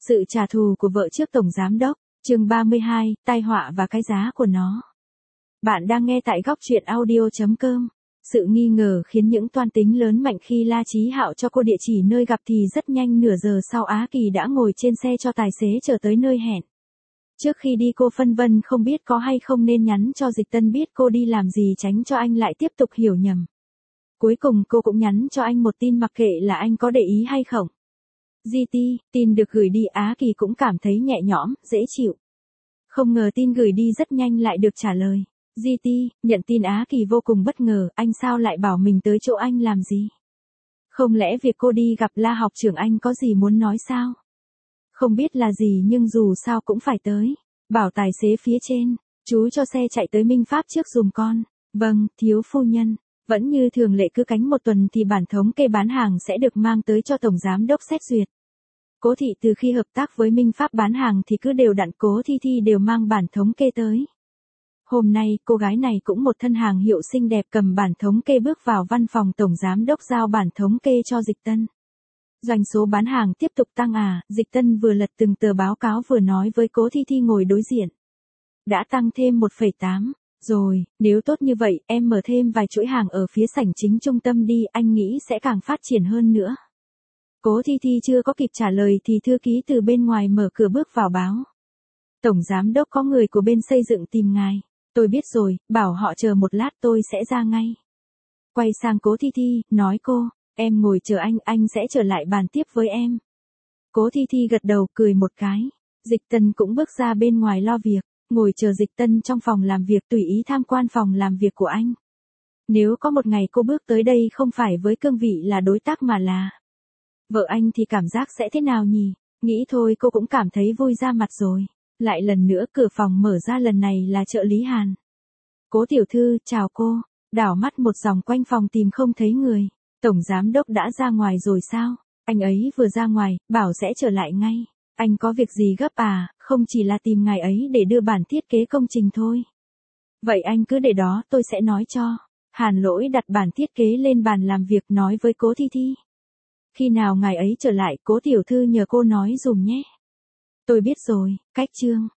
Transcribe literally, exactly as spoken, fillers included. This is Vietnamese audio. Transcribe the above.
Sự trả thù của vợ trước tổng giám đốc, chương ba mươi hai, tai họa và cái giá của nó. Bạn đang nghe tại góc truyện audio chấm com. Sự nghi ngờ khiến những toan tính lớn mạnh khi La Chí Hạo cho cô địa chỉ nơi gặp thì rất nhanh nửa giờ sau Á Kỳ đã ngồi trên xe cho tài xế chở tới nơi hẹn. Trước khi đi cô phân vân không biết có hay không nên nhắn cho Dịch Tân biết cô đi làm gì tránh cho anh lại tiếp tục hiểu nhầm. Cuối cùng cô cũng nhắn cho anh một tin mặc kệ là anh có để ý hay không. giê tê, tin được gửi đi Á Kỳ cũng cảm thấy nhẹ nhõm, dễ chịu. Không ngờ tin gửi đi rất nhanh lại được trả lời. giê tê, nhận tin Á Kỳ vô cùng bất ngờ, anh sao lại bảo mình tới chỗ anh làm gì? Không lẽ việc cô đi gặp La học trưởng anh có gì muốn nói sao? Không biết là gì nhưng dù sao cũng phải tới. Bảo tài xế phía trên, chú cho xe chạy tới Minh Pháp trước dùm con. Vâng, thiếu phu nhân. Vẫn như thường lệ cứ cánh một tuần thì bản thống kê bán hàng sẽ được mang tới cho Tổng Giám Đốc xét duyệt. Cố Thị từ khi hợp tác với Minh Pháp bán hàng thì cứ đều đặn Cố Thi Thi đều mang bản thống kê tới. Hôm nay cô gái này cũng một thân hàng hiệu xinh đẹp cầm bản thống kê bước vào văn phòng Tổng Giám Đốc giao bản thống kê cho Dịch Tân. Doanh số bán hàng tiếp tục tăng à, Dịch Tân vừa lật từng tờ báo cáo vừa nói với Cố Thi Thi ngồi đối diện. Đã tăng thêm một phẩy tám. Rồi, nếu tốt như vậy, em mở thêm vài chuỗi hàng ở phía sảnh chính trung tâm đi, anh nghĩ sẽ càng phát triển hơn nữa. Cố Thi Thi chưa có kịp trả lời thì thư ký từ bên ngoài mở cửa bước vào báo. Tổng Giám Đốc có người của bên xây dựng tìm ngài. Tôi biết rồi, bảo họ chờ một lát tôi sẽ ra ngay. Quay sang Cố Thi Thi, nói cô, em ngồi chờ anh, anh sẽ trở lại bàn tiếp với em. Cố Thi Thi gật đầu cười một cái. Dịch Tân cũng bước ra bên ngoài lo việc. Ngồi chờ Dịch Tân trong phòng làm việc tùy ý tham quan phòng làm việc của anh. Nếu có một ngày cô bước tới đây không phải với cương vị là đối tác mà là vợ anh thì cảm giác sẽ thế nào nhỉ? Nghĩ thôi cô cũng cảm thấy vui ra mặt rồi. Lại lần nữa cửa phòng mở ra, lần này là trợ lý Hàn. Cố tiểu thư, chào cô. Đảo mắt một vòng quanh phòng tìm không thấy người. Tổng Giám Đốc đã ra ngoài rồi sao? Anh ấy vừa ra ngoài, bảo sẽ trở lại ngay. Anh có việc gì gấp à, không chỉ là tìm ngài ấy để đưa bản thiết kế công trình thôi. Vậy anh cứ để đó, tôi sẽ nói cho. Hàn Lỗi đặt bản thiết kế lên bàn làm việc nói với Cố Thi Thi. Khi nào ngài ấy trở lại, Cố tiểu thư nhờ cô nói dùm nhé. Tôi biết rồi, cách chương.